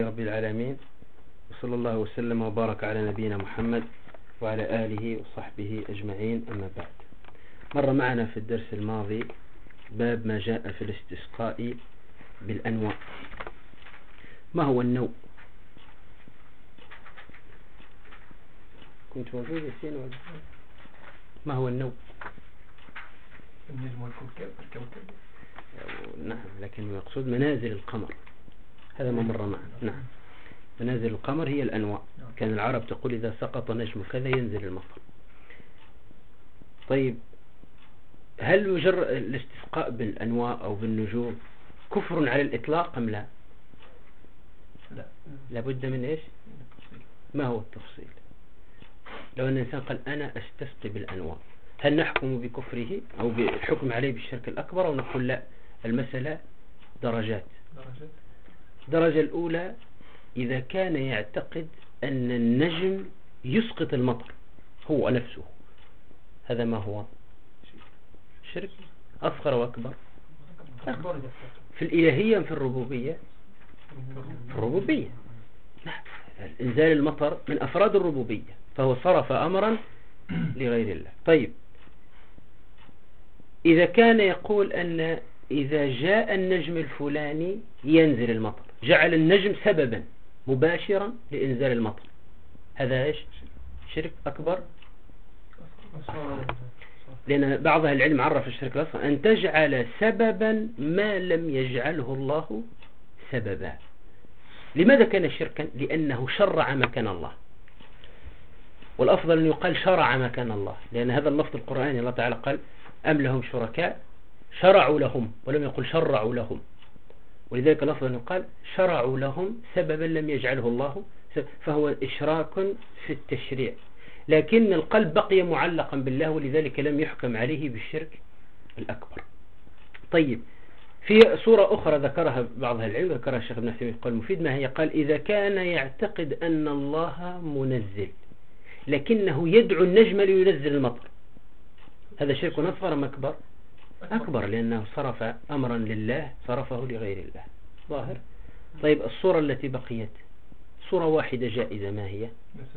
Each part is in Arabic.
رب العالمين، وصلى الله وسلم وبارك على نبينا محمد وعلى آله وصحبه أجمعين. أما بعد، مر معنا في الدرس الماضي باب ما جاء في الاستسقاء بالأنواع. ما هو النوع؟ كنت موجود ياسين ولا؟ ما هو النوع؟ النجم والكوكب. نعم، لكن يقصد منازل القمر، هذا ما مر معنا. نعم، منازل القمر هي الأنواع. كان العرب تقول إذا سقط نجم كذا ينزل المطر. طيب، هل مجرد الاستسقاء بالأنواع أو بالنجوم كفر على الإطلاق أم لا؟ لا، لابد من إيش؟ ما هو التفصيل؟ لو أن الإنسان قال أنا أستسقي بالأنواع، هل نحكم بكفره أو بالحكم عليه بالشرك الأكبر، أو نقول لا، المسألة درجات؟ الدرجة الأولى إذا كان يعتقد أن النجم يسقط المطر هو نفسه، هذا ما هو؟ شرك أصغر وأكبر؟ في الإلهية في الربوبية؟ في الربوبية. نعم، إنزال المطر من أفراد الربوبية، فهو صرف أمرا لغير الله. طيب، إذا كان يقول أن إذا جاء النجم الفلاني ينزل المطر، جعل النجم سببا مباشرا لإنزال المطر، هذا إيش؟ شرك أكبر؟ لأن بعض أهل العلم عرف الشرك الأصغر أن تجعل سببا ما لم يجعله الله سببا. لماذا كان شركا؟ لأنه شرع مكان الله، والأفضل أن يقال شرع مكان الله، لأن هذا اللفظ القرآني الله تعالى قال أم لهم شركاء شرعوا لهم، ولم يقل شرعوا لهم، ولذلك الأفضل أن يقال شرعوا لهم سببا لم يجعله الله، فهو إشراك في التشريع، لكن القلب بقي معلقا بالله، ولذلك لم يحكم عليه بالشرك الأكبر. طيب، في صورة أخرى ذكرها بعض أهل العلم، ذكرها الشيخ ابن عثيمين في القول المفيد، ما هي؟ قال إذا كان يعتقد أن الله منزل لكنه يدعو النجم لينزل المطر، هذا شرك أصغر أم أكبر؟ أكبر، لأنه صرف أمرا لله صرفه لغير الله. ظاهر؟ طيب، الصورة التي بقيت صورة واحدة جائزة، ما هي؟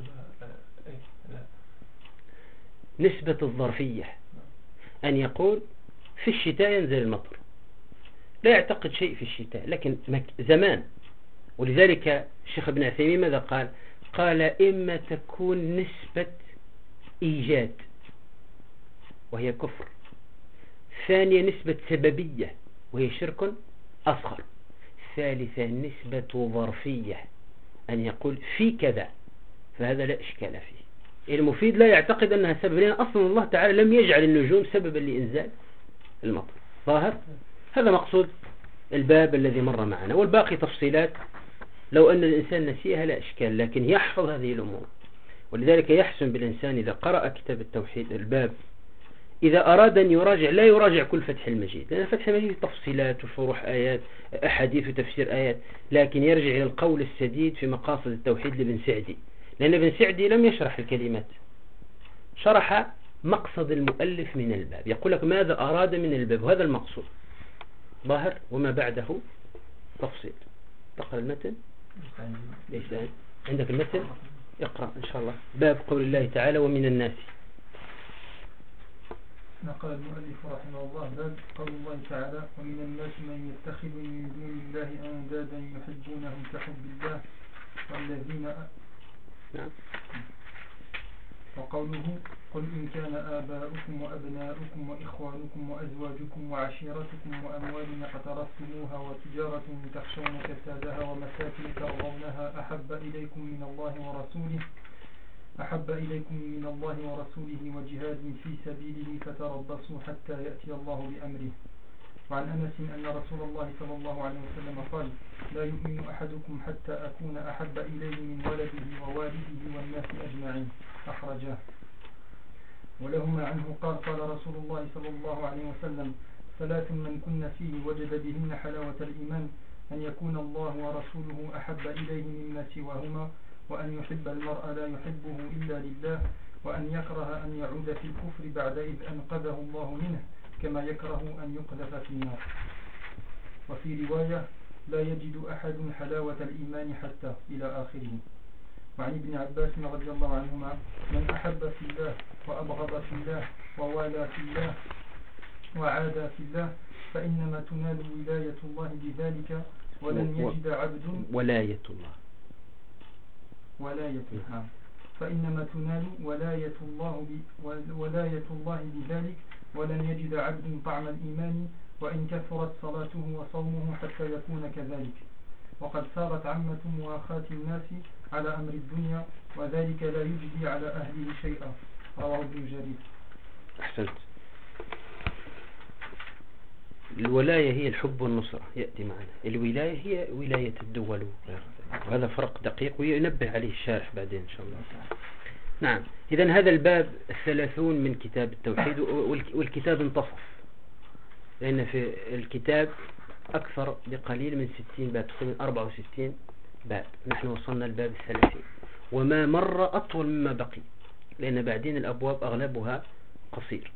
نسبة الظرفية، أن يقول في الشتاء ينزل المطر، لا يعتقد شيء في الشتاء لكن زمان، ولذلك الشيخ ابن عثيمين ماذا قال؟ قال إما تكون نسبة إيجاد وهي كفر، ثانيا نسبة سببية وهي شرك أصغر، ثالثا نسبة ظرفية، أن يقول في كذا، فهذا لا إشكال فيه. المفيد لا يعتقد أنها سبب، لأن أصلا الله تعالى لم يجعل النجوم سببا لإنزال المطر. ظاهر؟ هذا مقصود الباب الذي مر معنا، والباقي تفصيلات لو أن الإنسان نسيها لا إشكال، لكن يحفظ هذه الأمور. ولذلك يحسن بالإنسان إذا قرأ كتاب التوحيد الباب، إذا أراد أن يراجع لا يراجع كل فتح المجيد، لأن فتح المجيد تفصيلات وشروح آيات، أحاديث وتفسير آيات، لكن يرجع إلى القول السديد في مقاصد التوحيد لابن سعدي، لأن ابن سعدي لم يشرح الكلمات، شرح مقصد المؤلف من الباب، يقول لك ماذا أراد من الباب، وهذا المقصود. ظاهر؟ وما بعده تفصيل. تقرأ المتن؟ ليس عندك المتن؟ اقرأ إن شاء الله. باب قول الله تعالى ومن الناس. نقل المؤلف رحمه الله باب قول الله تعالى ومن الناس من يتخذ من دون الله أندادا يحبونهم كحب الله والذين نعم. وقوله قل إن كان آباؤكم وأبناؤكم وإخوانكم وأزواجكم وعشيرتكم وأموال اقترفتموها وتجارة تخشون كسادها ومساكن ترضونها أحب إليكم من الله ورسوله وجهاد في سبيله فتربصوا حتى يأتي الله بأمره. وعن أنس أن رسول الله صلى الله عليه وسلم قال لا يؤمن أحدكم حتى أكون أحب إليه من ولده ووالده والناس أجمعين، أخرجاه. ولهما عنه قال قال رسول الله صلى الله عليه وسلم ثلاث من كن فيه وجد بهن حلاوة الإيمان أن يكون الله ورسوله أحب إليه مما سواهما، وأن يحب المرء لا يحبه إلا لله، وأن يكره أن يعود في الكفر بعد إذ أنقذه الله منه كما يكره أن يقذف في النار. وفي رواية لا يجد أحد حلاوة الإيمان حتى إلى آخره. وعن ابن عباس رضي الله عنهما: من أحب في الله وأبغض في الله ووالى في الله وعادى في الله فإنما تنال ولاية الله بذلك ولن يجد عبد ولاية الله فإنما تنال ولاية الله بذلك ولن يجد عبد طعم الإيمان وإن كثرت صلاته وصومه حتى يكون كذلك. وقد صارت عامة مؤاخاة الناس على أمر الدنيا وذلك لا يجدي على أهله شيئا. رواه ابن جرير. أحسنت. الولاية هي الحب والنصرة يأتي معنا. الولاية هي ولاية الدول وهذا فرق دقيق وينبه عليه الشارح بعدين إن شاء الله تعالى. نعم. إذن هذا الباب 30 من كتاب التوحيد والكتاب انتصف لأن في الكتاب أكثر بقليل من 60 باب تقريبا 64 باب. نحن وصلنا الباب 30 وما مر أطول مما بقي لأن بعدين الأبواب أغلبها قصير.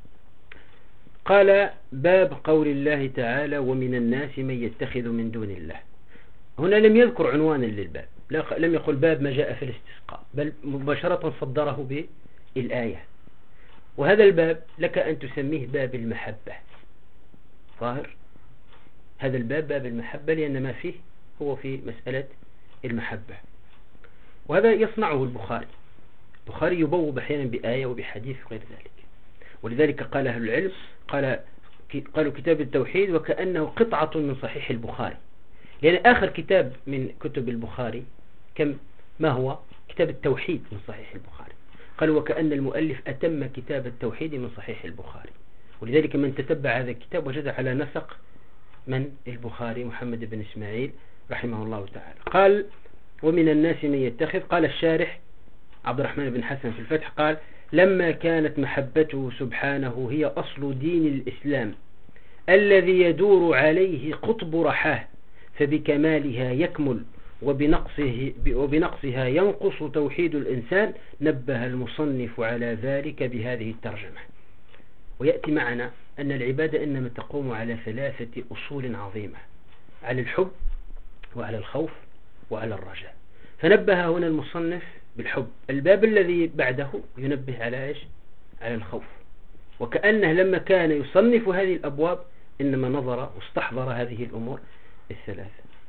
قال: باب قول الله تعالى: ومن الناس من يتخذ من دون الله. هنا لم يذكر عنوانا للباب، لم يقل باب ما جاء في الاستسقاء، بل مباشرة صدره بالآية. وهذا الباب لك أن تسميه باب المحبة. ظاهر هذا الباب باب المحبة لأن ما فيه هو في مسألة المحبة. وهذا يصنعه البخاري يبوب أحيانا بآية وبحديث غير ذلك. ولذلك قال أهل العلم قالوا كتاب التوحيد وكأنه قطعة من صحيح البخاري، لأن آخر كتاب من كتب البخاري ما هو كتاب التوحيد من صحيح البخاري. قالوا وكأن المؤلف أتم كتاب التوحيد من صحيح البخاري. ولذلك من تتبع هذا الكتاب وجد على نسق من البخاري محمد بن إسماعيل رحمه الله تعالى. قال: ومن الناس من يتخذ. قال الشارح عبد الرحمن بن حسن في الفتح قال: لما كانت محبته سبحانه هي أصل دين الإسلام الذي يدور عليه قطب رحاه فبكمالها يكمل وبنقصها ينقص توحيد الإنسان، نبه المصنف على ذلك بهذه الترجمة. ويأتي معنا أن العبادة إنما تقوم على 3 أصول عظيمة: على الحب وعلى الخوف وعلى الرجاء. فنبه هنا المصنف بالحب. الباب الذي بعده ينبه على إيش؟ على الخوف. وكأنه لما كان يصنف هذه الأبواب إنما نظر واستحضر هذه الأمور 3.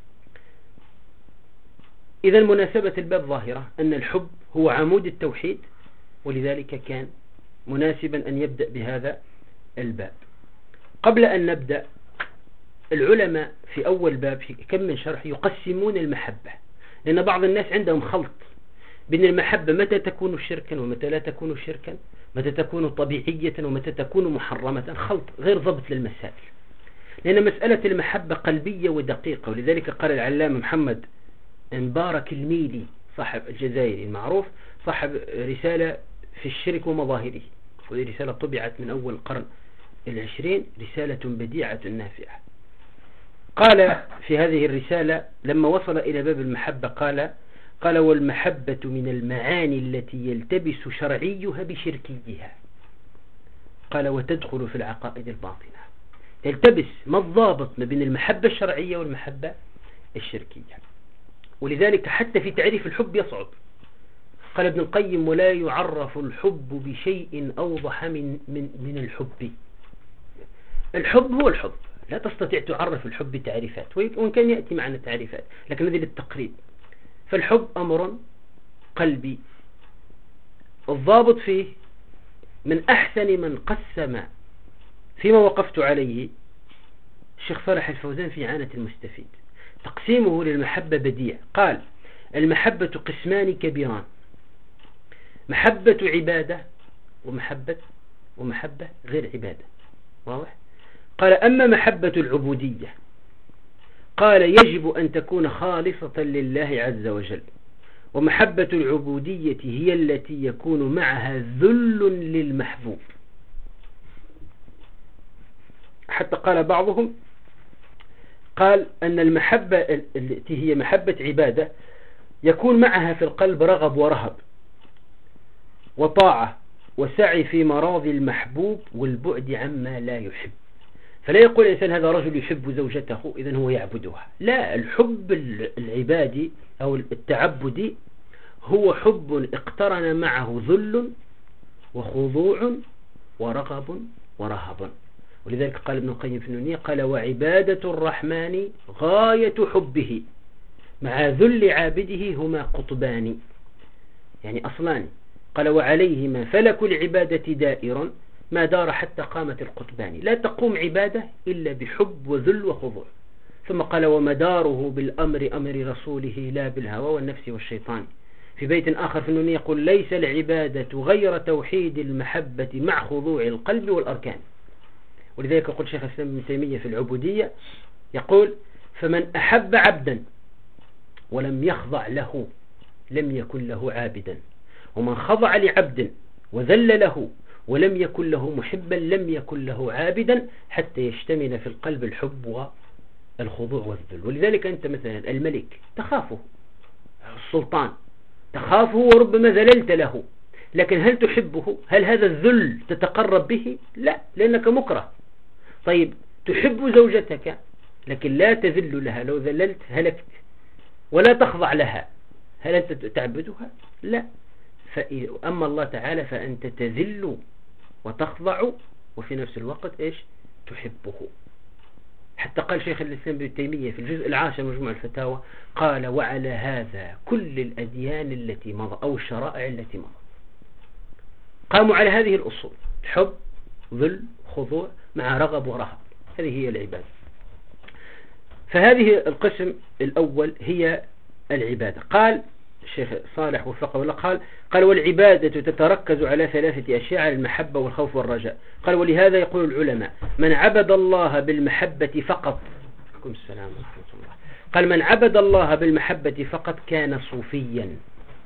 إذا مناسبة الباب ظاهرة أن الحب هو عمود التوحيد، ولذلك كان مناسبا أن يبدأ بهذا الباب. قبل أن نبدأ، العلماء في أول باب في كم من شرح يقسمون المحبة، لأن بعض الناس عندهم خلط بين المحبة متى تكون شركا ومتى لا تكون شركا، متى تكون طبيعية ومتى تكون محرمة، خلط غير ضبط للمسائل. لأن مسألة المحبة قلبية ودقيقة. ولذلك قال العلامة محمد مبارك الميلي صاحب الجزائري المعروف صاحب رسالة في الشرك ومظاهره، وهي رسالة طبعت من أول القرن 20، رسالة بديعة نافعة. قال في هذه الرسالة لما وصل إلى باب المحبة قال: والمحبة من المعاني التي يلتبس شرعيها بشركيها. قال: وتدخل في العقائد الباطنة. يلتبس ما الضابط ما بين المحبة الشرعية والمحبة الشركية. ولذلك حتى في تعريف الحب يصعب. قال ابن القيم: ولا يعرف الحب بشيء أوضح من الحب. الحب هو الحب، لا تستطيع تعرف الحب بتعريفات، وإن كان يأتي معنا تعريفات، لكن هذه للتقريب. فالحب أمر قلبي الضابط فيه من أحسن من قسم فيما وقفت عليه الشيخ صالح الفوزان في عانة المستفيد. تقسيمه للمحبة بديع. قال: المحبة قسمان كبيران: محبة عبادة ومحبة غير عبادة. واضح؟ قال: أما محبة العبودية قال يجب أن تكون خالصة لله عز وجل، ومحبة العبودية هي التي يكون معها ذل للمحبوب. حتى قال بعضهم قال أن المحبة التي هي محبة عبادة يكون معها في القلب رغب ورهب وطاعة وسعي في مراضي المحبوب والبعد عما لا يحب. فلا يقول الإنسان هذا رجل يحب زوجته إذن هو يعبدها. لا، الحب العبادي أو التعبدي هو حب اقترن معه ذل وخضوع ورغب ورهب. ولذلك قال ابن القيم في النونية قال وعبادة الرحمن غاية حبه مع ذل عابده هما قطبان، يعني أصلان. قال وعليهما فلك العبادة دائر ما دار حتى قامت القطبان. لا تقوم عبادة إلا بحب وذل وخضوع. ثم قال ومداره بالأمر أمر رسوله لا بالهوى والنفس والشيطان. في بيت آخر في النونية يقول ليس العبادة غير توحيد المحبة مع خضوع القلب والأركان. ولذلك يقول شيخ الإسلام ابن تيمية في العبودية يقول فمن أحب عبدا ولم يخضع له لم يكن له عابدا، ومن خضع لعبد وذل له ولم يكن له محبا لم يكن له عابدا، حتى يشتمل في القلب الحب والخضوع والذل. ولذلك أنت مثلا الملك تخافه، السلطان تخافه وربما ذللت له، لكن هل تحبه؟ هل هذا الذل تتقرب به؟ لا، لأنك مكره. طيب تحب زوجتك لكن لا تذل لها، لو ذللت هلكت، ولا تخضع لها، هل أنت تعبدها؟ لا. أما الله تعالى فأنت تذل وتخضع وفي نفس الوقت إيش؟ تحبه. حتى قال شيخ الإسلام ابن تيمية في الجزء العاشر مجموع الفتاوى قال وعلى هذا كل الأديان التي مضى أو الشرائع التي مضى قاموا على هذه الأصول: حب، ذل، خضوع مع رغب ورهب. هذه هي العبادة. فهذه القسم الأول هي العبادة. قال الشيخ صالح وفقه الله قال والعبادة تتركز على ثلاثة أشياء: على المحبة والخوف والرجاء. قال ولهذا يقول العلماء من عبد الله بالمحبة فقط، عليكم السلام ورحمة الله، قال من عبد الله بالمحبة فقط كان صوفيا،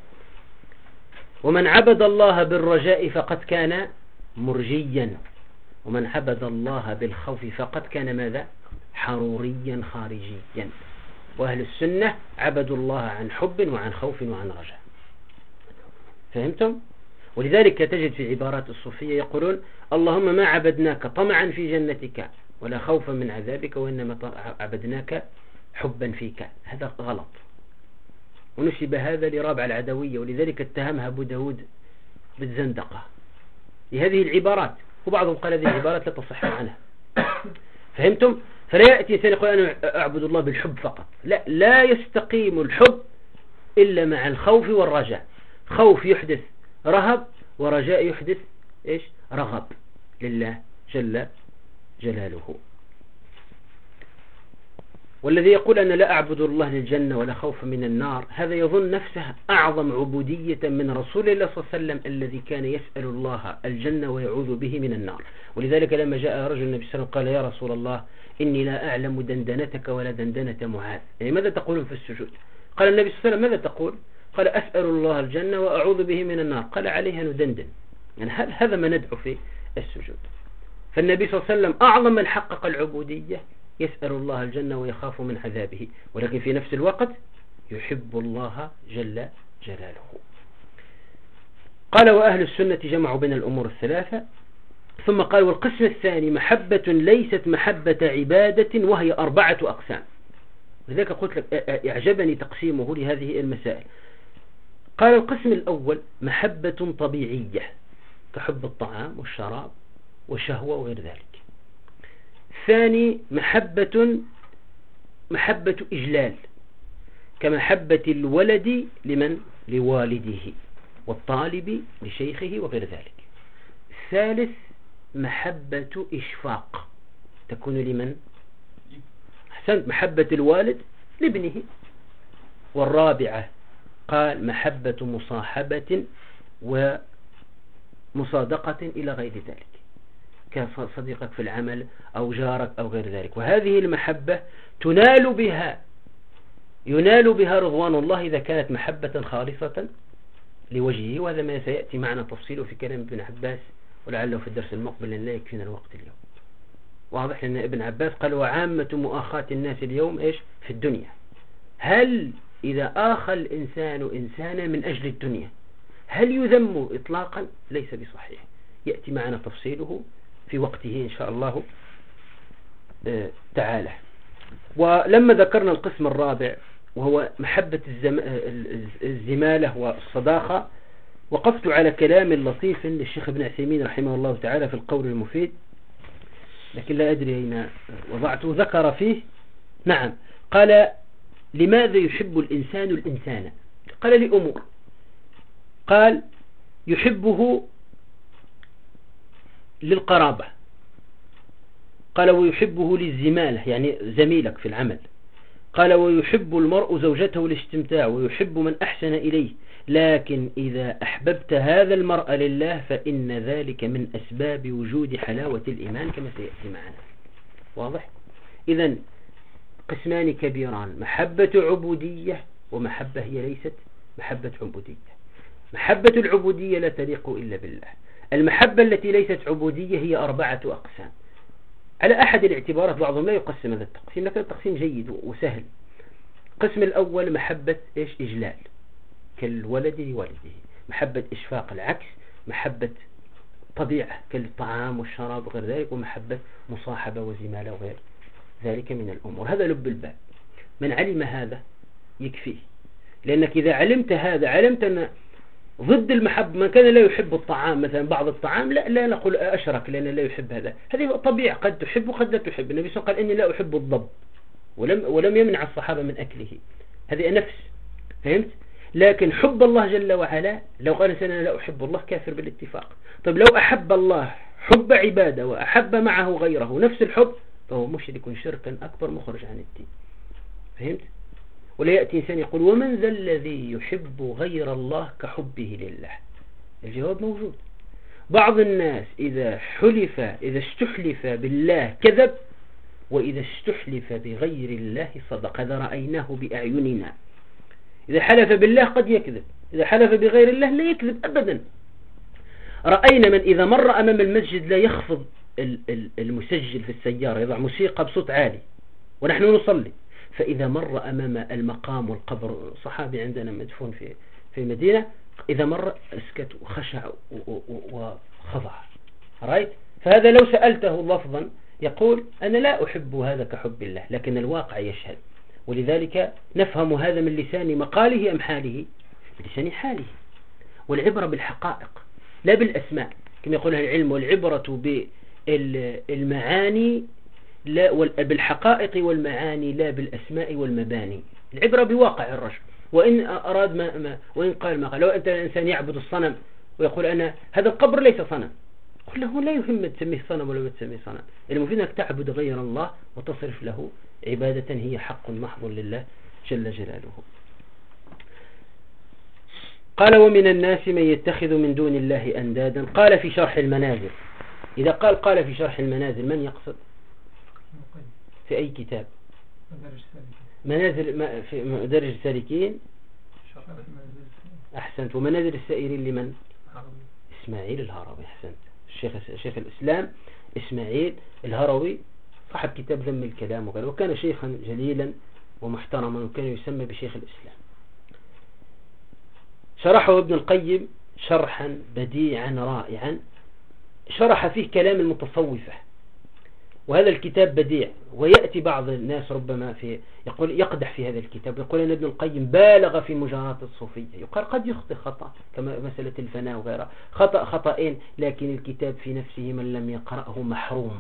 ومن عبد الله بالرجاء فقد كان مرجيا، ومن عبد الله بالخوف فقد كان ماذا؟ حروريا خارجيا. وأهل السنة عبدوا الله عن حب وعن خوف وعن رجاء. فهمتم؟ ولذلك تجد في عبارات الصوفية يقولون اللهم ما عبدناك طمعا في جنتك ولا خوفا من عذابك، وإنما عبدناك حبا فيك. هذا غلط، ونسب هذا لرابعة العدوية، ولذلك اتهمها أبو داود بالزندقة لهذه العبارات، وبعضهم قال هذه العبارات لا تصح عنها. فهمتم؟ فلا يأتي إنسان يقول أنا أعبد الله بالحب فقط. لا، لا يستقيم الحب إلا مع الخوف والرجاء. خوف يحدث رهب، ورجاء يحدث إيش؟ رغب لله جل جلاله. والذي يقول أنا لا أعبد الله للجنة ولا خوف من النار هذا يظن نفسه أعظم عبودية من رسول الله صلى الله عليه وسلم الذي كان يسأل الله الجنة ويعوذ به من النار. ولذلك لما جاء رجل النبي صلى الله عليه وسلم قال يا رسول الله إني لا أعلم دندنتك ولا دندنة معاذ، يعني ماذا تقولون في السجود؟ قال النبي صلى الله عليه وسلم ماذا تقول؟ قال أسأل الله الجنة وأعوذ به من النار. قال عليها ندندن، يعني هذا ما ندعو في السجود. فالنبي صلى الله عليه وسلم أعظم من حقق العبودية يسأل الله الجنة ويخاف من عذابه، ولكن في نفس الوقت يحب الله جل جلاله. قال وأهل السنة جمعوا بين الأمور الثلاثة. ثم قال والقسم الثاني محبة ليست محبة عبادة وهي 4 أقسام. لذلك قلت لك أعجبني تقسيمه لهذه المسائل. قال القسم الأول محبة طبيعية كحب الطعام والشراب والشهوة وغير ذلك. الثاني محبة إجلال كمحبة الولد لمن؟ لوالده، والطالب لشيخه وغير ذلك. الثالث محبة إشفاق تكون لمن؟ أحسنت، محبة الوالد لابنه. والرابعة قال محبة مصاحبة ومصادقة إلى غير ذلك كصديقك في العمل أو جارك أو غير ذلك. وهذه المحبة ينال بها رضوان الله إذا كانت محبة خالصة لوجهه، وهذا ما سيأتي معنا تفصيله في كلام ابن عباس، ولعله في الدرس المقبل لأن لا يكفينا الوقت اليوم. واضح لأن ابن عباس قال وعامة مؤاخاة الناس اليوم إيش؟ في الدنيا. هل إذا آخى الإنسان إنسانا من أجل الدنيا هل يذم إطلاقا؟ ليس بصحيح. يأتي معنا تفصيله في وقته إن شاء الله تعالى. ولما ذكرنا القسم الرابع وهو محبة الزمالة والصداقة، وقفت على كلام لطيف للشيخ ابن عثيمين رحمه الله تعالى في القول المفيد، لكن لا أدري أين وضعته. ذكر فيه نعم، قال لماذا يحب الإنسان الإنسان؟ قال لأمور. قال يحبه للقرابة، قال ويحبه للزمالة يعني زميلك في العمل، قال ويحب المرء زوجته للاستمتاع، ويحب من أحسن إليه، لكن إذا أحببت هذا المرء لله فإن ذلك من أسباب وجود حلاوة الإيمان كما سيأتي معنا. واضح؟ إذن قسمان كبيران، محبة عبودية ومحبة هي ليست محبة عبودية. محبة العبودية لا تليق إلا بالله. المحبة التي ليست عبودية هي 4 أقسام على أحد الاعتبارات، بعضهم لا يقسم هذا التقسيم لكن التقسيم جيد وسهل. القسم الأول محبة إجلال كالولد لوالده، محبة إشفاق العكس، محبة طبيعة كالطعام والشراب وغير ذلك، ومحبة مصاحبة وزمالة وغير ذلك من الأمور. هذا لب الباب، من علم هذا يكفيه، لأنك إذا علمت هذا علمت أن ضد المحبة من كان لا يحب الطعام مثلا، بعض الطعام لا نقول أشرك لأنه لا يحب هذا، هذه طبيعة، قد تحب وقد لا تحب. النبي صلى الله عليه وسلم قال إني لا أحب الضب ولم يمنع الصحابة من أكله، هذه نفس، فهمت؟ لكن حب الله جل وعلا، لو قال إنسان أنا لا أحب الله كافر بالاتفاق. طيب لو أحب الله حب عبادة وأحب معه غيره نفس الحب فهو مشرك شركا أكبر مخرج عن الدين، فهمت؟ ولا يأتي إنسان يقول ومن ذا الذي يحب غير الله كحبه لله؟ الجواب موجود. بعض الناس إذا استحلف بالله كذب، وإذا استحلف بغير الله صدق. هذا رأيناه بأعيننا. إذا حلف بالله قد يكذب، إذا حلف بغير الله لا يكذب أبدا. رأينا من إذا مر أمام المسجد لا يخفض المسجل في السيارة، يضع موسيقى بصوت عالي ونحن نصلي، فإذا مر أمام المقام والقبر، صحابي عندنا مدفون في المدينة، إذا مر اسكت وخشع وخضع. رأيت؟ فهذا لو سألته لفظا يقول أنا لا أحب هذا كحب الله، لكن الواقع يشهد. ولذلك نفهم هذا من لسان مقاله أم حاله؟ بلسان حاله. والعبرة بالحقائق لا بالأسماء كما يقولها العلم، والعبرة بالمعاني لا، بالحقائق والمعاني لا بالأسماء والمباني. العبرة بواقع الرجل. وإن أراد وإن قال ما قال، لو أنت الإنسان يعبد الصنم ويقول أنا هذا القبر ليس صنم، قل له لا يهم تسميه صنم ولا ما تسميه صنم، المفيد أنك تعبد غير الله وتصرف له عبادة هي حق محض لله جل جلاله. قال ومن الناس من يتخذ من دون الله أندادا. قال في شرح المنازل. إذا قال في شرح المنازل من يقصد؟ في أي كتاب؟ منازل في مدارج السالكين. أحسنت. ومنازل السائرين لمن؟ إسماعيل الهروي. أحسنت. شيخ الإسلام إسماعيل الهروي صاحب كتاب ذم الكلام وغيره، وكان شيخا جليلا ومحترما وكان يسمى بشيخ الإسلام. شرحه ابن القيم شرحا بديعا رائعا، شرح فيه كلام المتصوفة، وهذا الكتاب بديع. ويأتي بعض الناس ربما يقول يقدح في هذا الكتاب، يقول أن ابن القيم بالغ في مجاراة الصوفية. يقال قد يخطئ خطأ كما مسألة الفناء وغيرها، خطأين، لكن الكتاب في نفسه من لم يقرأه محروم.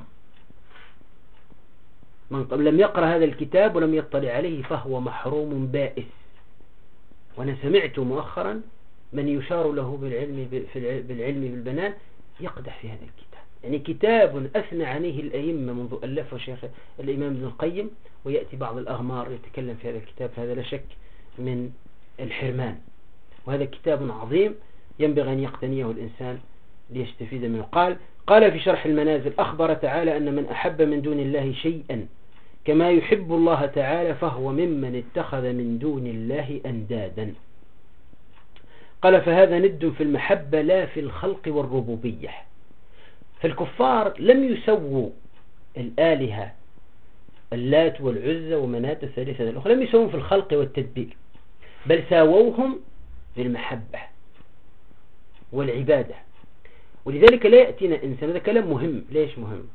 من لم يقرأ هذا الكتاب ولم يطلع عليه فهو محروم بائس. وأنا سمعت مؤخرا من يشار له بالعلم بالبنان يقدح في هذا الكتاب. يعني كتاب أثنى عليه الأئمة منذ ألفه شيخ الإمام ابن القيم، ويأتي بعض الأغمار يتكلم في هذا الكتاب، فهذا لا شك من الحرمان. وهذا كتاب عظيم ينبغي أن يقتنيه الإنسان ليستفيد منه. قال في شرح المنازل أخبر تعالى أن من أحب من دون الله شيئا كما يحب الله تعالى فهو ممن اتخذ من دون الله أندادا. قال فهذا ند في المحبة لا في الخلق والربوبية. فالكفار لم يسووا الآلهة اللات والعزى ومناة الثالثة الأخرى، لم يسووا في الخلق والتدبير، بل ساووهم في المحبة والعبادة. ولذلك لا يأتينا إنسان، هذا كلام مهم. ليش مهم؟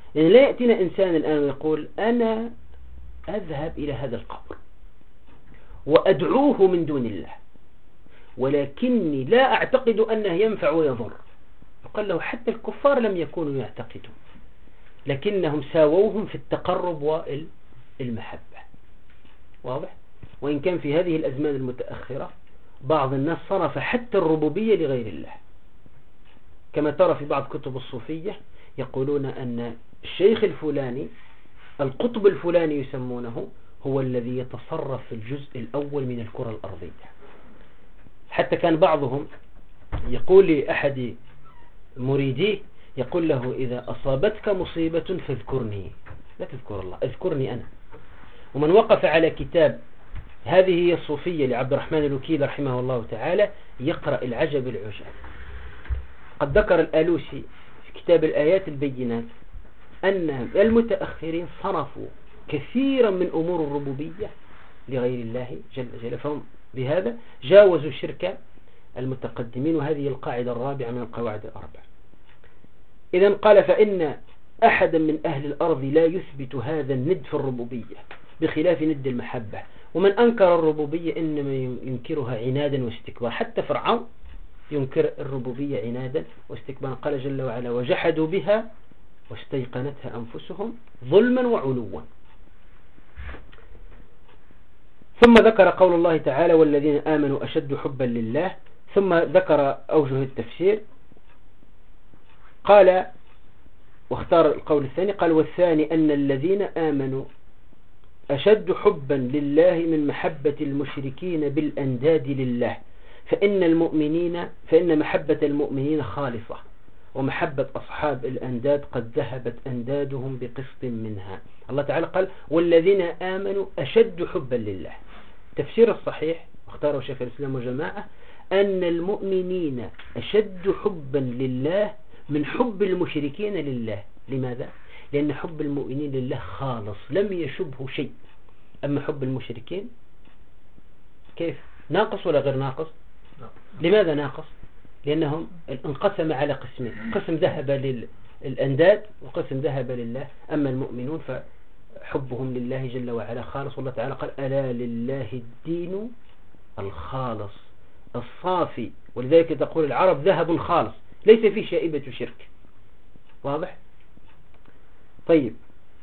يعني لا يأتينا إنسان الآن ويقول أنا أذهب إلى هذا القبر وأدعوه من دون الله ولكني لا أعتقد أنه ينفع ويضر. قال له حتى الكفار لم يكونوا يعتقدون، لكنهم ساووهم في التقرب والمحبة. واضح؟ وإن كان في هذه الأزمان المتأخرة بعض الناس صرف حتى الربوبية لغير الله، كما ترى في بعض كتب الصوفية يقولون أن الشيخ الفلاني القطب الفلاني يسمونه هو الذي يتصرف في الجزء الأول من الكرة الأرضية. حتى كان بعضهم يقول لأحد مريديه، يقول له إذا أصابتك مصيبة فاذكرني، لا تذكر الله، اذكرني أنا. ومن وقف على كتاب هذه هي الصوفية لعبد الرحمن الوكيل رحمه الله تعالى يقرأ العجب العجاب. قد ذكر الآلوسي في كتاب الآيات البينات أن المتأخرين صرفوا كثيرا من أمور الربوبية لغير الله جل جلاله، فهم بهذا جاوزوا شرك المتقدمين. وهذه القاعدة الرابعة من القواعد الأربع. إذن قال فإن أحدا من أهل الأرض لا يثبت هذا الند في الربوبية بخلاف ند المحبة. ومن أنكر الربوبية إنما ينكرها عنادا واستكبارا. حتى فرعون ينكر الربوبية عنادا واستكبارا. قال جل وعلا وجحدوا بها واستيقنتها أنفسهم ظلما وعلوا. ثم ذكر قول الله تعالى والذين آمنوا أشد حبا لله. ثم ذكر أوجه التفسير، قال واختار القول الثاني، قال والثاني أن الذين آمنوا أشد حبا لله من محبة المشركين بالأنداد لله، فإن محبة المؤمنين خالصة، ومحبة أصحاب الأنداد قد ذهبت أندادهم بقسط منها. الله تعالى قال والذين آمنوا أشد حبا لله. تفسير الصحيح واختاره شيخ الإسلام وجماعة أن المؤمنين أشد حبا لله من حب المشركين لله. لماذا؟ لأن حب المؤمنين لله خالص لم يشبه شيء. أما حب المشركين كيف؟ ناقص ولا غير ناقص؟ لماذا ناقص؟ لأنهم انقسم على قسمين، قسم ذهب للأنداد وقسم ذهب لله. أما المؤمنون فحبهم لله جل وعلا خالص. والله تعالى قال ألا لله الدين الخالص الصافي. ولذلك تقول العرب ذهب خالص ليس فيه شائبة شرك. واضح؟ طيب،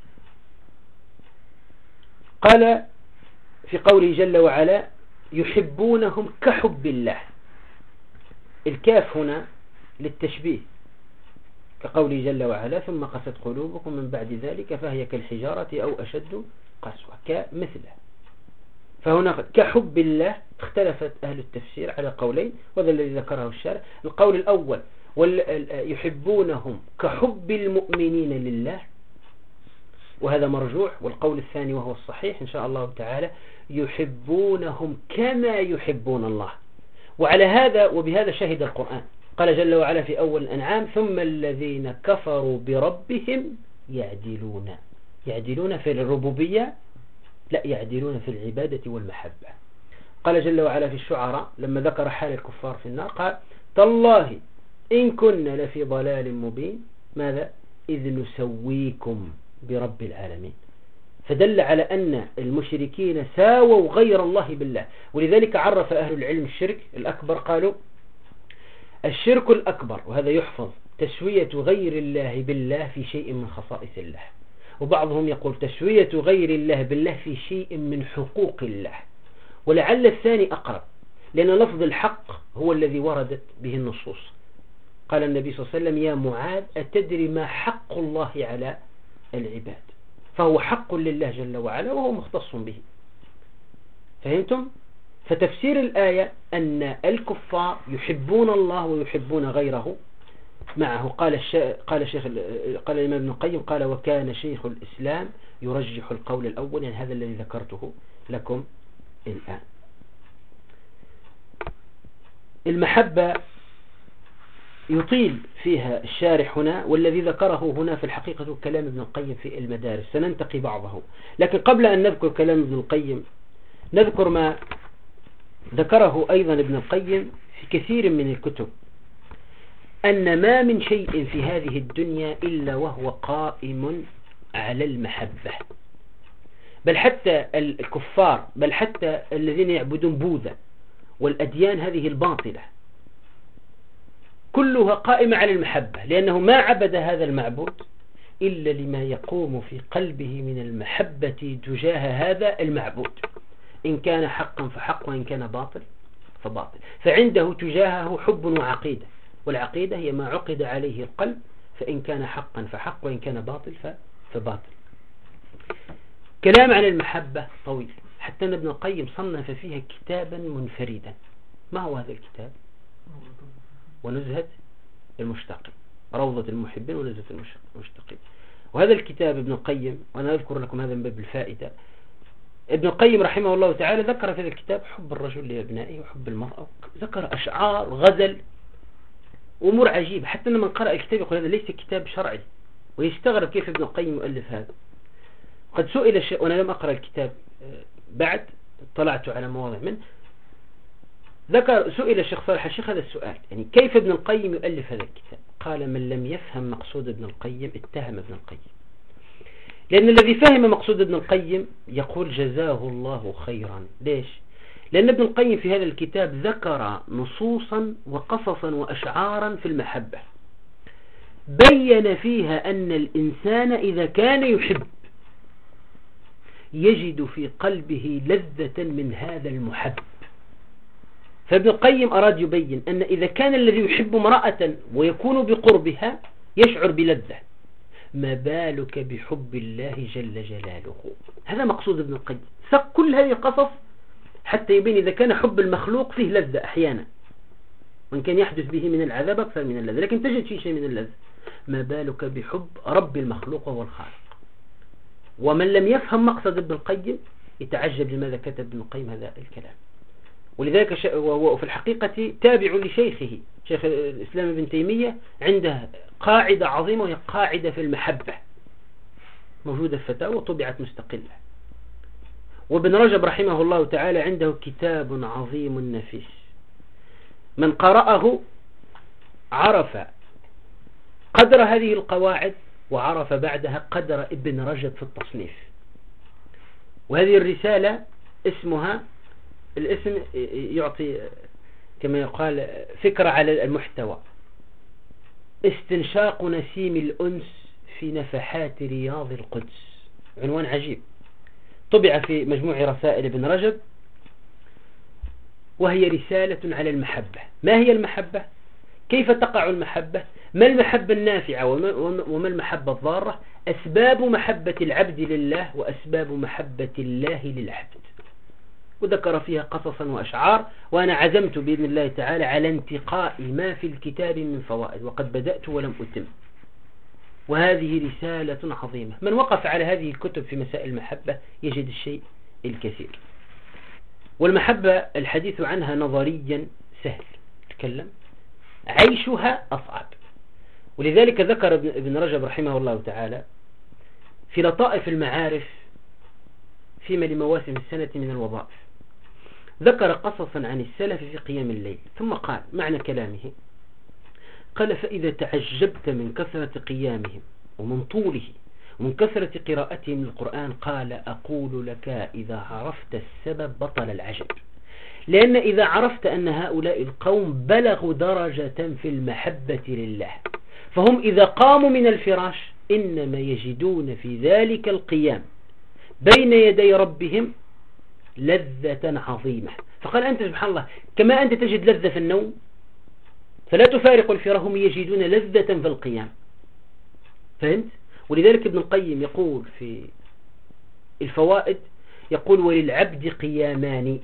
قال في قوله جل وعلا يحبونهم كحب الله. الكاف هنا للتشبيه كقوله جل وعلا ثم قست قلوبكم من بعد ذلك فهي كالحجارة أو أشد قسوة كمثله. فهنا كحب الله اختلفت أهل التفسير على قولين، وهذا الذي ذكره الشارع. القول الأول يحبونهم كحب المؤمنين لله، وهذا مرجوح. والقول الثاني وهو الصحيح إن شاء الله تعالى يحبونهم كما يحبون الله. وعلى هذا وبهذا شهد القرآن. قال جل وعلا في أول الأنعام ثم الذين كفروا بربهم يعدلون. يعدلون في الربوبية؟ لا، يعدلون في العبادة والمحبة. قال جل وعلا في الشعراء لما ذكر حال الكفار في النار قال تالله إن كنا لفي ضلال مبين ماذا؟ إذ نسويكم برب العالمين. فدل على أن المشركين ساووا غير الله بالله. ولذلك عرف أهل العلم الشرك الأكبر، قالوا الشرك الأكبر، وهذا يحفظ، تسوية غير الله بالله في شيء من خصائص الله. وبعضهم يقول تسوية غير الله بالله في شيء من حقوق الله. ولعل الثاني أقرب، لأن لفظ الحق هو الذي وردت به النصوص. قال النبي صلى الله عليه وسلم يا معاذ أتدري ما حق الله على العباد؟ فهو حق لله جل وعلا وهو مختص به. فهمتم؟ فتفسير الآية أن الكفار يحبون الله ويحبون غيره معه. قال الإمام ابن القيم قال وكان شيخ الإسلام يرجح القول الأول، يعني هذا الذي ذكرته لكم الآن. المحبة يطيل فيها الشارح هنا، والذي ذكره هنا في الحقيقة كلام ابن القيم في المدارس، سننتقي بعضه. لكن قبل أن نذكر كلام ابن القيم نذكر ما ذكره أيضا ابن القيم في كثير من الكتب. أن ما من شيء في هذه الدنيا إلا وهو قائم على المحبة، بل حتى الكفار، بل حتى الذين يعبدون بوذا والأديان هذه الباطلة كلها قائمة على المحبة، لأنه ما عبد هذا المعبود إلا لما يقوم في قلبه من المحبة تجاه هذا المعبود، إن كان حقا فحق وإن كان باطل فباطل، فعنده تجاهه حب وعقيدة، والعقيدة هي ما عقد عليه القلب، فإن كان حقا فحق وإن كان باطل فباطل. كلام عن المحبة طويل، حتى أن ابن القيم صنف فيها كتابا منفردا. ما هو هذا الكتاب؟ ونزهة المشتاقين، روضة المحبين ونزهة المشتاقين. وهذا الكتاب ابن القيم، وأنا أذكر لكم هذا من باب الفائدة، ابن القيم رحمه الله تعالى ذكر في هذا الكتاب حب الرجل لأبنائه وحب المرأة، ذكر أشعار غزل أمور عجيبة، حتى أن من قرأ الكتاب يقول هذا ليس كتاب شرعي، ويستغرب كيف ابن القيم يؤلف هذا. قد سئل الشيخ، وأنا لم أقرأ الكتاب بعد، اطلعت على مواضع منه، سئل الشيخ صالح الشيخ هذا السؤال، يعني كيف ابن القيم يؤلف هذا الكتاب؟ قال من لم يفهم مقصود ابن القيم اتهم ابن القيم، لأن الذي فهم مقصود ابن القيم يقول جزاه الله خيرا. ليش؟ لأن ابن القيم في هذا الكتاب ذكر نصوصا وقصصا وأشعارا في المحبة، بين فيها أن الإنسان إذا كان يحب يجد في قلبه لذة من هذا المحب. فابن القيم أراد يبين أن إذا كان الذي يحب امرأة ويكون بقربها يشعر بلذة، ما بالك بحب الله جل جلاله. هذا مقصود ابن القيم، سق كل هذه القصص حتى يبين إذا كان حب المخلوق فيه لذة أحيانا، وإن كان يحدث به من العذاب أكثر من اللذة، لكن تجد فيه شيء من اللذة، ما بالك بحب رب المخلوق وهو الخالق. ومن لم يفهم مقصد ابن القيم يتعجب لماذا كتب ابن القيم هذا الكلام. ولذلك وهو في الحقيقة تابع لشيخه شيخ الإسلام ابن تيمية، عنده قاعدة عظيمة وهي قاعدة في المحبة، موجودة في فتاوى وطبعت مستقلة. وابن رجب رحمه الله تعالى عنده كتاب عظيم نفيس، من قرأه عرف قدر هذه القواعد وعرف بعدها قدر ابن رجب في التصنيف. وهذه الرسالة اسمها، الاسم يعطي كما يقال فكرة على المحتوى، استنشاق نسيم الأنس في نفحات رياض القدس. عنوان عجيب، طبع في مجموع رسائل ابن رجب، وهي رسالة على المحبة. ما هي المحبة؟ كيف تقع المحبة؟ ما المحبة النافعة وما المحبة الضارة؟ أسباب محبة العبد لله وأسباب محبة الله للعبد. وذكر فيها قصصا وأشعار، وأنا عزمت بإذن الله تعالى على انتقاء ما في الكتاب من فوائد، وقد بدأت ولم أتم. وهذه رسالة عظيمة، من وقف على هذه الكتب في مسائل المحبة يجد الشيء الكثير. والمحبة الحديث عنها نظريا سهل، تكلم عيشها أصعب. ولذلك ذكر ابن رجب رحمه الله تعالى في لطائف المعارف فيما لمواسم السنة من الوظائف، ذكر قصصا عن السلف في قيام الليل، ثم قال معنى كلامه، قال فإذا تعجبت من كثرة قيامهم ومن طوله ومن كثرة قراءتهم للقرآن، قال أقول لك إذا عرفت السبب بطل العجب، لأن إذا عرفت أن هؤلاء القوم بلغوا درجة في المحبة لله، فهم إذا قاموا من الفراش إنما يجدون في ذلك القيام بين يدي ربهم لذة عظيمة. فقال أنت سبحان الله كما أنت تجد لذة في النوم فلا تفارق الفراش، هم يجدون لذة في القيام. فهمت؟ ولذلك ابن القيم يقول في الفوائد، يقول وللعبد قيامان،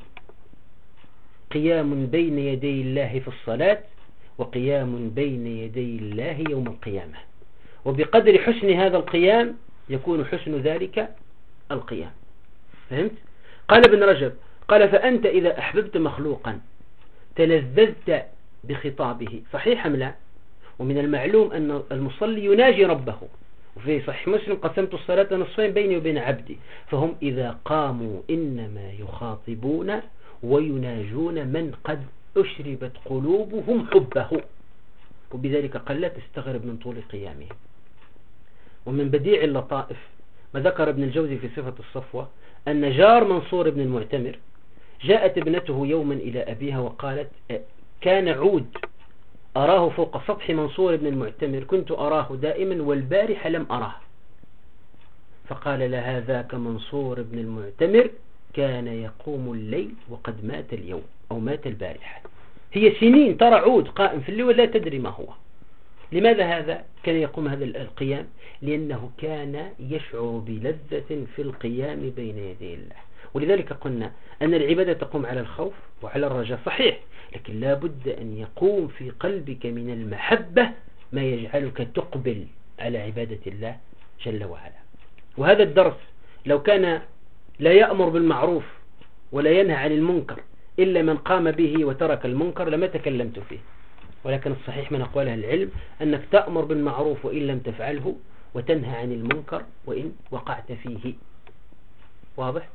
قيام بين يدي الله في الصلاة، وقيام بين يدي الله يوم القيامة، وبقدر حسن هذا القيام يكون حسن ذلك القيام. فهمت؟ قال ابن رجب، قال فأنت إذا أحببت مخلوقا تلذذت بخطابه، صحيح أم لا؟ ومن المعلوم أن المصلي يناجي ربه، وفي صحيح مسلم قسمت الصلاة نصفين بيني وبين عبدي، فهم إذا قاموا إنما يخاطبون ويناجون من قد أشربت قلوبهم حبه. وبذلك قال لا تستغرب من طول قيامهم. ومن بديع اللطائف ما ذكر ابن الجوزي في صفة الصفوة أن جار منصور بن المعتمر جاءت ابنته يوما إلى أبيها وقالت كان عود أراه فوق سطح منصور بن المعتمر كنت أراه دائما والبارحة لم أراه، فقال لها ذاك منصور بن المعتمر كان يقوم الليل وقد مات اليوم أو مات البارحة. هي سنين ترى عود قائم في الليل ولا تدري ما هو. لماذا هذا كان يقوم هذا القيام؟ لأنه كان يشعر بلذة في القيام بين يدي الله. ولذلك قلنا أن العبادة تقوم على الخوف وعلى الرجاء صحيح، لكن لا بد أن يقوم في قلبك من المحبة ما يجعلك تقبل على عبادة الله جل وعلا. وهذا الدرس لو كان لا يأمر بالمعروف ولا ينهى عن المنكر إلا من قام به وترك المنكر لما تكلمت فيه، ولكن الصحيح من أقوال العلم أنك تأمر بالمعروف وإن لم تفعله وتنهى عن المنكر وإن وقعت فيه. واضح؟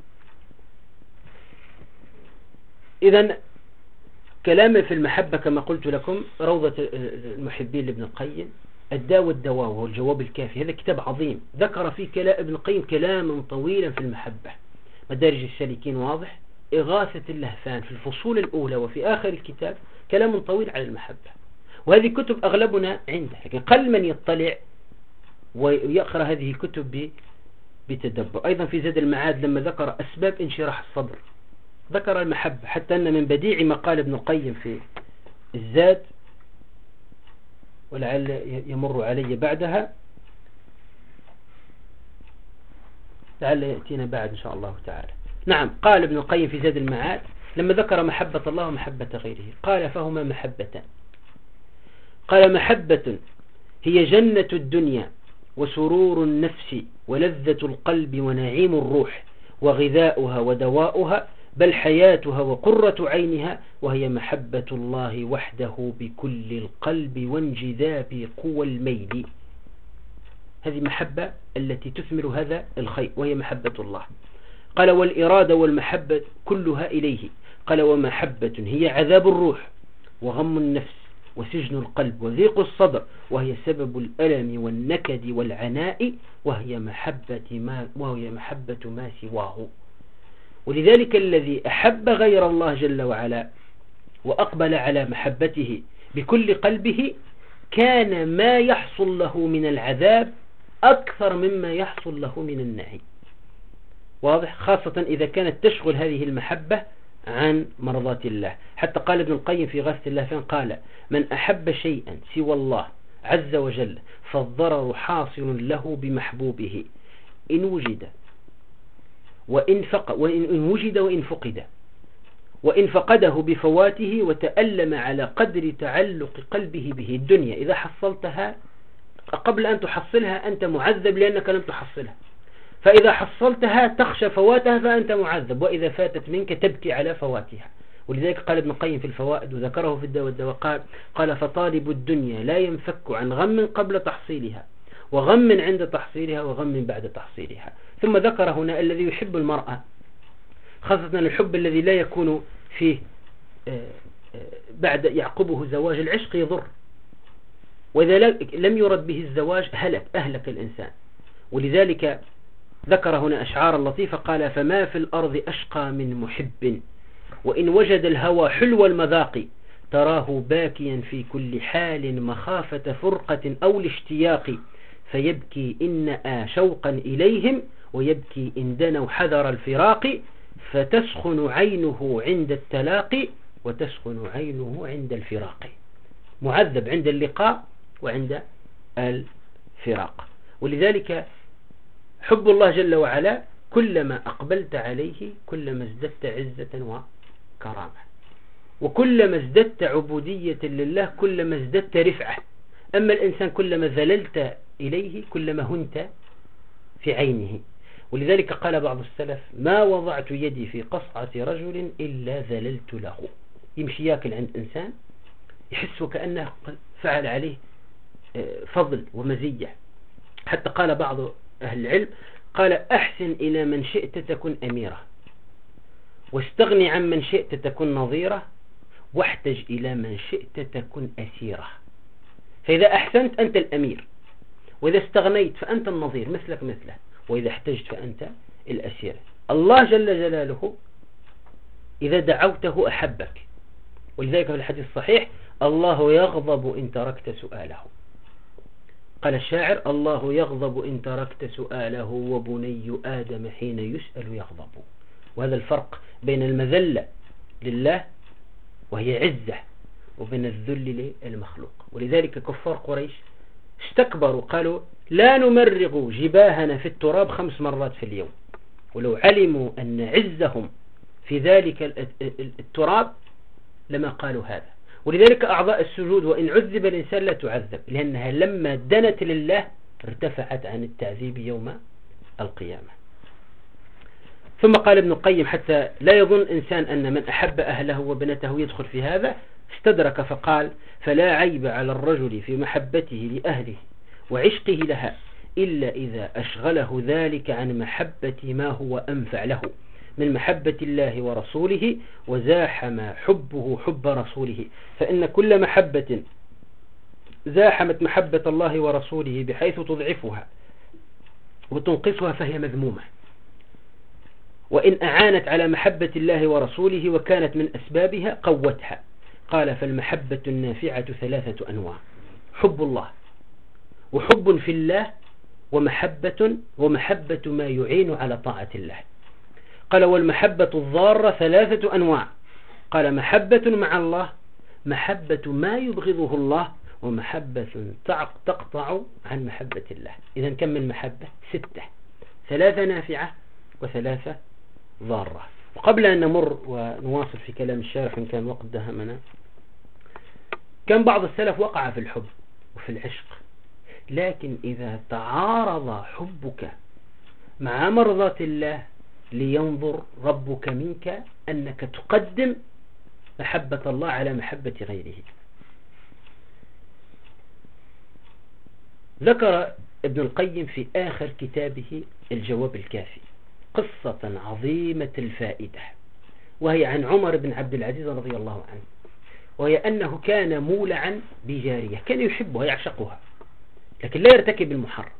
إذن كلام في المحبة كما قلت لكم روضة المحبين لابن القيم، الداء والدواء والجواب الكافي، هذا كتاب عظيم ذكر فيه ابن القيم كلاما طويلا في المحبة. مدارج السالكين واضح، إغاثة اللهفان في الفصول الأولى وفي آخر الكتاب كلام طويل على المحبة. وهذه كتب أغلبنا عنده، لكن قل من يطلع ويقرأ هذه الكتب بتدبر. أيضا في زاد المعاد لما ذكر أسباب انشراح الصدر ذكر المحبة، حتى أن من بديع ما قال ابن القيم في الزاد ولعل يمر علي بعدها، لعل يأتينا بعد إن شاء الله تعالى. نعم، قال ابن القيم في زاد المعاد لما ذكر محبة الله ومحبة غيره قال فهما محبتان. قال محبة هي جنة الدنيا وسرور النفس ولذة القلب ونعيم الروح وغذاؤها ودواؤها بل حياتها وقرة عينها، وهي محبة الله وحده بكل القلب وانجذاب قوى الميل. هذه محبة التي تثمر هذا الخير وهي محبة الله. قال والإرادة والمحبة كلها إليه. قال ومحبة هي عذاب الروح وغم النفس وسجن القلب وضيق الصدر، وهي سبب الألم والنكد والعناء، وهي محبة ما سواه. ولذلك الذي أحب غير الله جل وعلا وأقبل على محبته بكل قلبه كان ما يحصل له من العذاب أكثر مما يحصل له من النعيم. واضح؟ خاصة إذا كانت تشغل هذه المحبة عن مرضات الله. حتى قال ابن القيم في غاثة اللهفان قال من أحب شيئا سوى الله عز وجل فالضرر حاصل له بمحبوبه إن وجد وإن فقد وإن فقده بفواته وتألم على قدر تعلق قلبه به. الدنيا إذا حصلتها قبل أن تحصلها أنت معذب لأنك لم تحصلها، فإذا حصلتها تخشى فواتها فأنت معذب، وإذا فاتت منك تبكي على فواتها. ولذلك قال ابن القيم في الفوائد وذكره في الدواء والدواء قال فطالب الدنيا لا ينفك عن غم قبل تحصيلها وغم عند تحصيلها وغم بعد تحصيلها. ثم ذكر هنا الذي يحب المرأة، خاصة الحب الذي لا يكون فيه بعد يعقبه زواج، العشق يضر، وإذا لم يرد به الزواج أهلك الإنسان. ولذلك ذكر هنا أشعار لطيفة قال فما في الأرض أشقى من محب وإن وجد الهوى حلو المذاق تراه باكيا في كل حال مخافة فرقة أو الاشتياق فيبكي إن شوقا إليهم ويبكي إن دنوا حذر الفراق فتسخن عينه عند التلاقي وتسخن عينه عند الفراق. معذب عند اللقاء وعند الفراق. ولذلك حب الله جل وعلا كلما أقبلت عليه كلما ازددت عزة وكرامة، وكلما ازددت عبودية لله كلما ازددت رفعة. أما الإنسان كلما ذللت إليه كلما هنت في عينه. ولذلك قال بعض السلف ما وضعت يدي في قصعة رجل إلا ذللت له. يمشي ياكل عند إنسان يحس وكأنه فعل عليه فضل ومزية. حتى قال بعض أهل العلم قال أحسن إلى من شئت تكن أميرة واستغني عن من شئت تكن نظيرة واحتج إلى من شئت تكن أسيرة. فإذا أحسنت أنت الأمير، وإذا استغنيت فأنت النظير مثلك مثله، وإذا احتجت فأنت الأسير. الله جل جلاله إذا دعوته أحبك، ولذلك في الحديث الصحيح الله يغضب إن تركت سؤاله. قال الشاعر الله يغضب إن تركت سؤاله، وبني آدم حين يسأل يغضب. وهذا الفرق بين المذلة لله وهي عزة وبين الذل للمخلوق. ولذلك كفار قريش استكبروا، قالوا لا نمرغ جباهنا في التراب 5 مرات في اليوم، ولو علموا أن عزهم في ذلك التراب لما قالوا هذا. ولذلك أعضاء السجود وإن عذب الإنسان لا تعذب، لأنها لما دنت لله ارتفعت عن التعذيب يوم القيامة. ثم قال ابن القيم حتى لا يظن إنسان أن من أحب أهله وبنته يدخل في هذا، استدرك فقال فلا عيب على الرجل في محبته لأهله وعشقه لها إلا إذا أشغله ذلك عن محبة ما هو أنفع له من محبة الله ورسوله، وزاحم حبه حب رسوله، فإن كل محبة زاحمت محبة الله ورسوله بحيث تضعفها وتنقصها فهي مذمومة، وإن أعانت على محبة الله ورسوله وكانت من أسبابها قوتها. قال فالمحبة النافعة 3 أنواع: حب الله، وحب في الله، ومحبة ما يعين على طاعة الله. قال والمحبة الضارة 3 أنواع. قال محبة مع الله، محبة ما يبغضه الله، ومحبة تقطع عن محبة الله. إذن كم من محبة؟ 6: 3 نافعة و3 ضارة. وقبل أن نمر ونواصل في كلام الشارح إن كان وقت دهمنا، كان بعض السلف وقع في الحب وفي العشق، لكن إذا تعارض حبك مع مرضاة الله لينظر ربك منك أنك تقدم محبة الله على محبة غيره. ذكر ابن القيم في آخر كتابه الجواب الكافي قصة عظيمة الفائدة، وهي عن عمر بن عبد العزيز رضي الله عنه، وهي أنه كان مولعا بجارية كان يحبها يعشقها لكن لا يرتكب المحرم.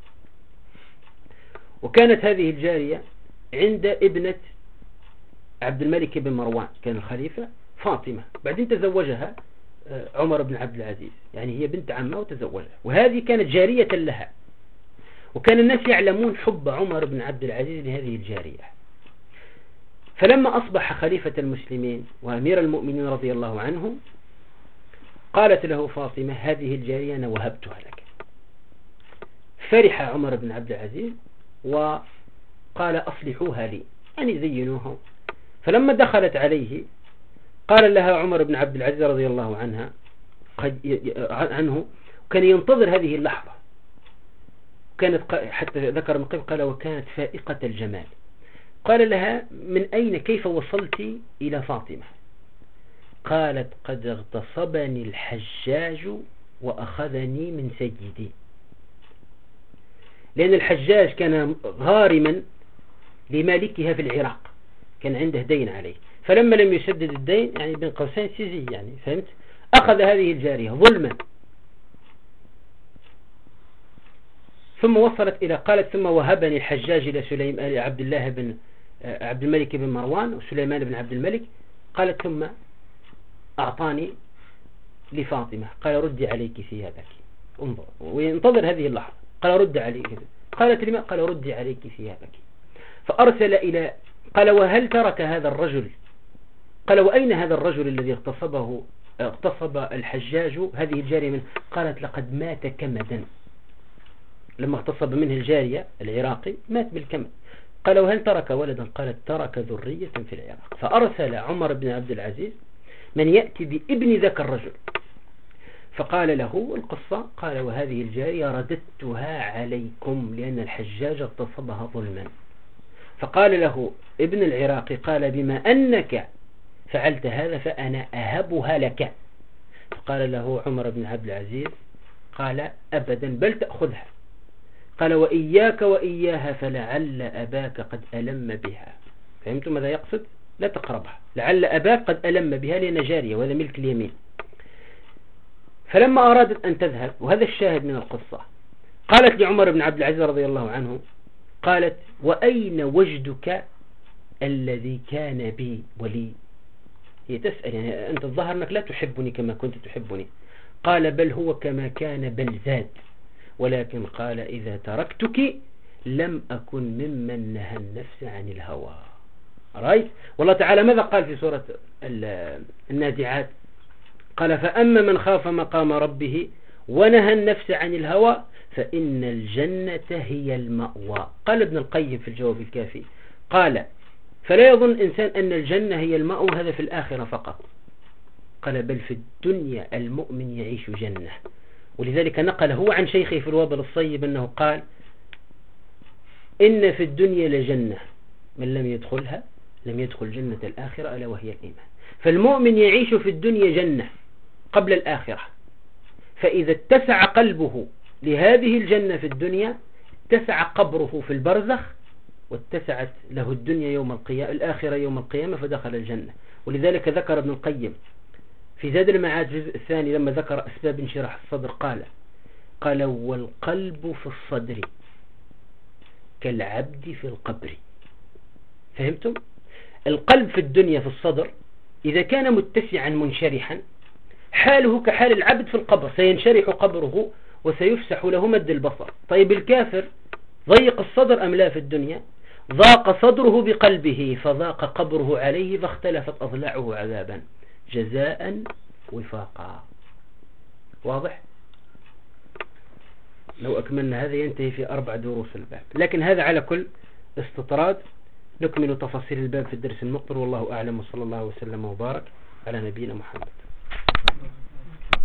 وكانت هذه الجارية عند ابنة عبد الملك بن مروان كان الخليفة فاطمة، بعدين تزوجها عمر بن عبد العزيز، يعني هي بنت عمه وتزوجها، وهذه كانت جارية لها. وكان الناس يعلمون حب عمر بن عبد العزيز لهذه الجارية. فلما أصبح خليفة المسلمين وأمير المؤمنين رضي الله عنه، قالت له فاطمة هذه الجارية أنا وهبتها لك. فرح عمر بن عبد العزيز وقال أصلحوها لي، يعني زينوها. فلما دخلت عليه قال لها عمر بن عبد العزيز رضي الله عنه كان ينتظر هذه اللحظة، كانت حتى ذكر من قبل قال وكانت فائقة الجمال. قال لها من أين كيف وصلت إلى فاطمة؟ قالت قد اغتصبني الحجاج وأخذني من سيدي، لأن الحجاج كان غارما لمالكها في العراق، كان عنده دين عليه، فلما لم يسدد الدين يعني بين قوسين سجي، يعني فهمت، أخذ هذه الجارية ظلما. ثم وصلت إلى قالت ثم وهبني الحجاج إلى عبد الملك بن مروان وسليمان بن عبد الملك. قالت ثم أعطاني لفاطمة، قال ردي عليك ثيابك، انظر وينتظر هذه اللحظة، قال رد عليك. قالت لما؟ قال ردي عليك ثيابك. فأرسل إلى قال وهل ترك هذا الرجل؟ قال وأين هذا الرجل الذي اغتصب الحجاج هذه الجارية منه؟ قالت لقد مات كمدا، لما اغتصب منه الجارية العراقي مات بالكمد. قال وهل ترك ولدا؟ قالت ترك ذرية في العراق. فأرسل عمر بن عبد العزيز من يأتي بابن ذاك الرجل، فقال له القصة، قال وهذه الجارية رددتها عليكم لأن الحجاج اغتصبها ظلما. فقال له ابن العراقي قال بما أنك فعلت هذا فأنا أهبها لك. فقال له عمر بن عبد العزيز قال أبدا بل تأخذها. قال وإياك وإياها فلعل أباك قد ألم بها. فهمتم ماذا يقصد؟ لا تقربها، لعل أباك قد ألم بها لأن جارية وهذا ملك اليمين. فلما أرادت أن تذهب، وهذا الشاهد من القصة، قالت لعمر بن عبد العزيز رضي الله عنه، قالت: وأين وجدك الذي كان بي ولي؟ هي تسأل يعني أنت الظاهر أنك لا تحبني كما كنت تحبني. قال: بل هو كما كان بل زاد، ولكن قال: إذا تركتك لم أكن ممن نهى النفس عن الهوى. رأيت؟ والله تعالى ماذا قال في سورة النازعات؟ قال: فأما من خاف مقام ربه ونهى النفس عن الهوى فإن الجنة هي المأوى. قال ابن القيم في الجواب الكافي، قال: فلا يظن إنسان أن الجنة هي المأوى، هذا في الآخرة فقط. قال: بل في الدنيا المؤمن يعيش جنة. ولذلك نقل هو عن شيخه في الوابل الصيب أنه قال: إن في الدنيا لجنة من لم يدخلها لم يدخل جنة الآخرة ألا وهي الإيمان. فالمؤمن يعيش في الدنيا جنة قبل الآخرة، فإذا اتسع قلبه لهذه الجنة في الدنيا اتسع قبره في البرزخ، واتسعت له الدنيا يوم القيامة الآخرة يوم القيامة فدخل الجنة. ولذلك ذكر ابن القيم في زاد المعاد الجزء الثاني لما ذكر أسباب انشراح الصدر قال: والقلب في الصدر كالعبد في القبر. فهمتم؟ القلب في الدنيا في الصدر إذا كان متسعا منشرحا حاله كحال العبد في القبر، سينشرح قبره وسيفسح له مد البصر. طيب الكافر ضيق الصدر أم لا في الدنيا؟ ضاق صدره بقلبه فضاق قبره عليه فاختلفت أضلاعه عذابا جزاء وفاقا. واضح؟ لو أكملنا هذا ينتهي في 4 دروس الباب، لكن هذا على كل استطراد. نكمل تفاصيل الباب في الدرس المقبل، والله أعلم، وصلى الله وسلم وبارك على نبينا محمد.